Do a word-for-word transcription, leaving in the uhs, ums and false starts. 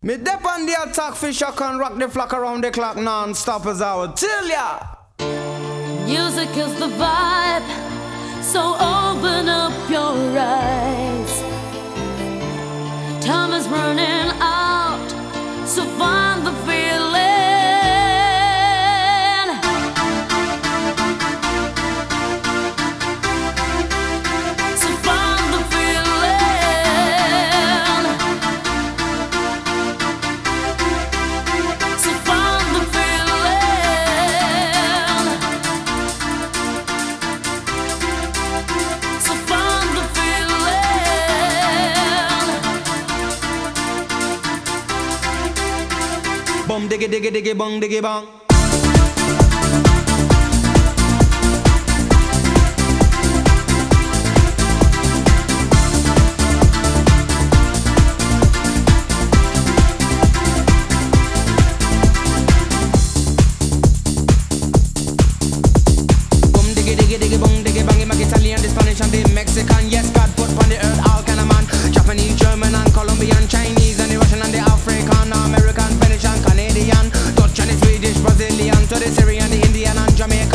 Me dep on the attack, fish I can rock the flock around the clock non-stop as I would tell ya. Music is the vibe, so open up your eyes. Time is running out, so find the feeling. So find the feeling. So find the feeling. So find the feeling. Bum diggy diggy diggy bong diggy bong. Bum diggy diggy diggy bong diggy bang. Make Italian, the Spanish and the Mexican. Yes, God put on the earth all kind of man. Japanese, German and Colombian, Chinese and the Russian and the African, American, Finnish and Canadian, Dutch and the Swedish, Brazilian, to the Syrian, the Indian and Jamaican.